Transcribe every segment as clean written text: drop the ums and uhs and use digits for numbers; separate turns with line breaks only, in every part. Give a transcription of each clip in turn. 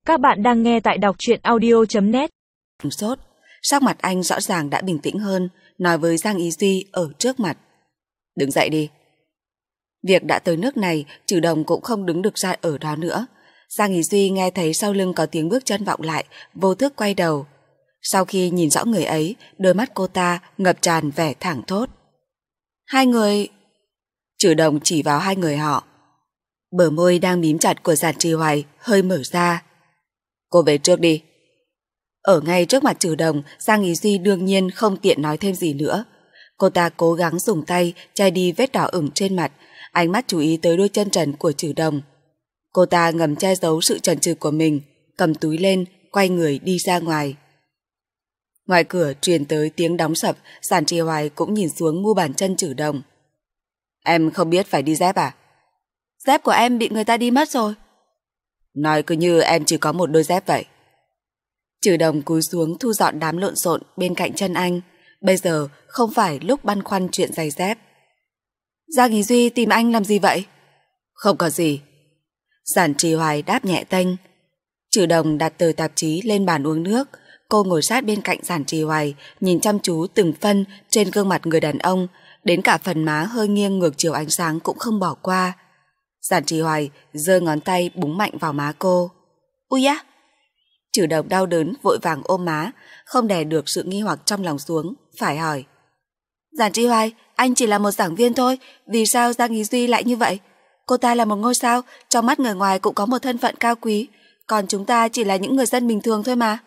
Các bạn đang nghe tại đọc truyện audio.net.
Sốt, sắc mặt anh rõ ràng đã bình tĩnh hơn, nói với Giang Ý Duy ở trước mặt. Đứng dậy đi. Việc đã tới nước này, Trừ Đồng cũng không đứng được ra ở đó nữa. Giang Ý Duy nghe thấy sau lưng có tiếng bước chân vọng lại, vô thức quay đầu. Sau khi nhìn rõ người ấy, đôi mắt cô ta ngập tràn vẻ thảng thốt. Hai người... Trừ Đồng chỉ vào hai người họ. Bờ môi đang mím chặt của Giản Trì Hoài hơi mở ra. Cô về trước đi. Ở ngay trước mặt Trừ Đồng, Giang Ý Duy đương nhiên không tiện nói thêm gì nữa. Cô ta cố gắng dùng tay che đi vết đỏ ửng trên mặt, ánh mắt chú ý tới đôi chân trần của Trừ Đồng. Cô ta ngầm che giấu sự chần chừ của mình, cầm túi lên, quay người đi ra ngoài. Ngoài cửa truyền tới tiếng đóng sập, Giản Trì Hoài cũng nhìn xuống mu bàn chân Trừ Đồng. Em không biết phải đi dép à? Dép của em bị người ta đi mất rồi. Nói cứ như em chỉ có một đôi dép vậy. Trừ Đồng cúi xuống thu dọn đám lộn xộn bên cạnh chân anh. Bây giờ không phải lúc băn khoăn chuyện giày dép. Giang Ý Duy tìm anh làm gì vậy? Không có gì. Giản Trì Hoài đáp nhẹ tênh. Trừ Đồng đặt tờ tạp chí lên bàn uống nước. Cô ngồi sát bên cạnh Giản Trì Hoài, nhìn chăm chú từng phân trên gương mặt người đàn ông, đến cả phần má hơi nghiêng ngược chiều ánh sáng cũng không bỏ qua. Giản Trì Hoài giơ ngón tay búng mạnh vào má cô. Ui á! Trừ Đồng đau đớn vội vàng ôm má, không đè được sự nghi hoặc trong lòng xuống, phải hỏi. Giản Trì Hoài, anh chỉ là một giảng viên thôi, vì sao Giang Ý Duy lại như vậy? Cô ta là một ngôi sao, trong mắt người ngoài cũng có một thân phận cao quý, còn chúng ta chỉ là những người dân bình thường thôi mà.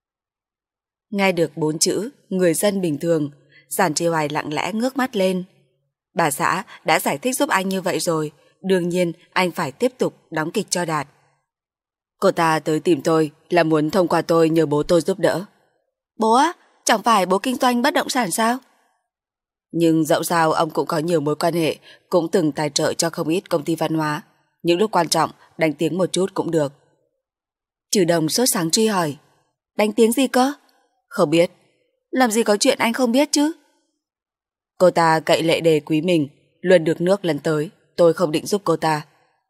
Nghe được 4 chữ, người dân bình thường, Giản Trì Hoài lặng lẽ ngước mắt lên. Bà xã đã giải thích giúp anh như vậy rồi, đương nhiên anh phải tiếp tục đóng kịch cho đạt. Cô ta tới tìm tôi là muốn thông qua tôi nhờ bố tôi giúp đỡ. Bố á? Chẳng phải bố kinh doanh bất động sản sao? Nhưng dẫu sao ông cũng có nhiều mối quan hệ, cũng từng tài trợ cho không ít công ty văn hóa. Những lúc quan trọng, đánh tiếng một chút cũng được. Trừ Đồng sốt sáng truy hỏi. Đánh tiếng gì cơ? Không biết. Làm gì có chuyện anh không biết chứ? Cô ta cậy lệ đề quý mình, luôn được nước lần tới, tôi không định giúp cô ta.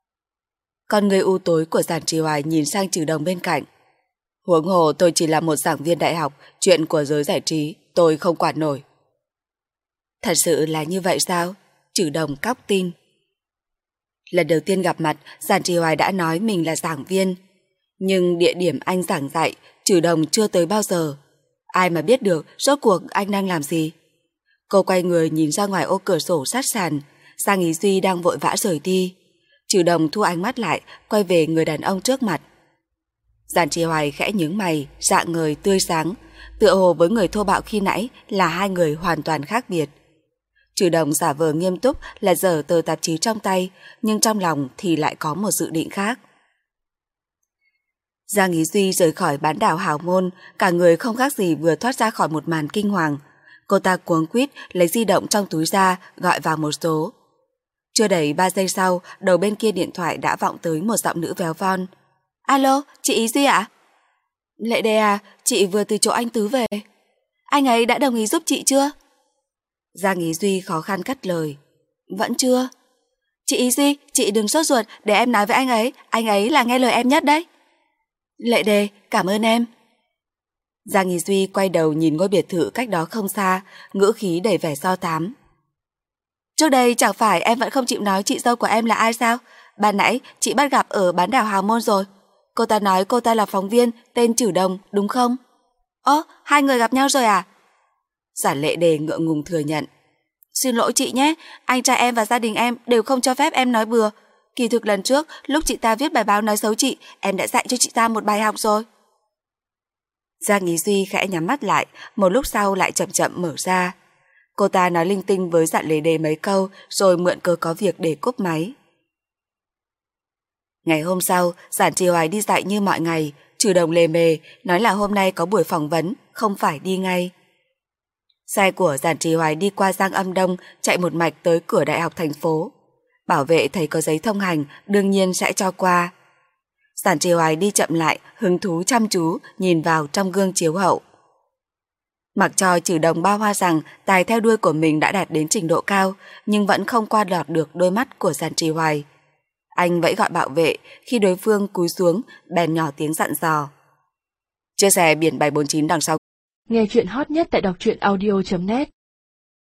Con người u tối của Giản Trì Hoài nhìn sang Trừ Đồng bên cạnh. Huống hồ tôi chỉ là một giảng viên đại học, chuyện của giới giải trí tôi không quản nổi. Thật sự là như vậy sao? Trừ Đồng cóc tin. Lần đầu tiên gặp mặt, Giản Trì Hoài đã nói mình là giảng viên. Nhưng địa điểm anh giảng dạy, Trừ Đồng chưa tới bao giờ. Ai mà biết được rốt cuộc anh đang làm gì? Cô quay người nhìn ra ngoài ô cửa sổ sát sàn, Giang Ý Duy đang vội vã rời đi. Trừ Đồng thu ánh mắt lại, quay về người đàn ông trước mặt. Giản Trì Hoài khẽ nhướng mày, rạng ngời tươi sáng, tựa hồ với người thô bạo khi nãy là hai người hoàn toàn khác biệt. Trừ Đồng giả vờ nghiêm túc là giở tờ tạp chí trong tay, nhưng trong lòng thì lại có một dự định khác. Giang Ý Duy rời khỏi bán đảo Hào Môn, cả người không khác gì vừa thoát ra khỏi một màn kinh hoàng. Cô ta cuống quýt lấy di động trong túi ra, gọi vào một số. Chưa đầy 3 giây sau, đầu bên kia điện thoại đã vọng tới một giọng nữ véo von. Alo, chị Ý Duy ạ? Lệ Đề à, chị vừa từ chỗ anh Tứ về. Anh ấy đã đồng ý giúp chị chưa? Giang Ý Duy khó khăn cắt lời. Vẫn chưa. Chị Ý Duy, chị đừng sốt ruột, để em nói với anh ấy là nghe lời em nhất đấy. Lệ Đề, cảm ơn em. Giang Ý Duy quay đầu nhìn ngôi biệt thự cách đó không xa, ngữ khí đầy vẻ do thám. Trước đây chẳng phải em vẫn không chịu nói chị dâu của em là ai sao? Ban nãy chị bắt gặp ở bán đảo Hào Môn rồi. Cô ta nói cô ta là phóng viên tên Trừ Đồng, đúng không? Ơ, hai người gặp nhau rồi à? Giản Lệ Đề ngượng ngùng thừa nhận. Xin lỗi chị nhé, anh trai em và gia đình em đều không cho phép em nói bừa. Kỳ thực lần trước, lúc chị ta viết bài báo nói xấu chị, em đã dạy cho chị ta một bài học rồi. Giang Ý Duy khẽ nhắm mắt lại, một lúc sau lại chậm chậm mở ra. Cô ta nói linh tinh với Giản Lệ Đề mấy câu, rồi mượn cớ có việc để cúp máy. Ngày hôm sau, Giản Trì Hoài đi dạy như mọi ngày, Trừ Đồng lề mề, nói là hôm nay có buổi phỏng vấn, không phải đi ngay. Xe của Giản Trì Hoài đi qua Giang Âm Đông, chạy một mạch tới cửa đại học thành phố. Bảo vệ thấy có giấy thông hành, đương nhiên sẽ cho qua. Giản Trì Hoài đi chậm lại, hứng thú chăm chú, nhìn vào trong gương chiếu hậu. Mặc cho Trừ Đồng bao hoa rằng tài theo đuôi của mình đã đạt đến trình độ cao, nhưng vẫn không qua lọt được đôi mắt của Giản Trì Hoài. Anh vẫy gọi bảo vệ, khi đối phương cúi xuống, bèn nhỏ tiếng dặn dò. Chiếc xe biển 749 đằng sau.
Nghe chuyện hot nhất tại đọc truyện audio.net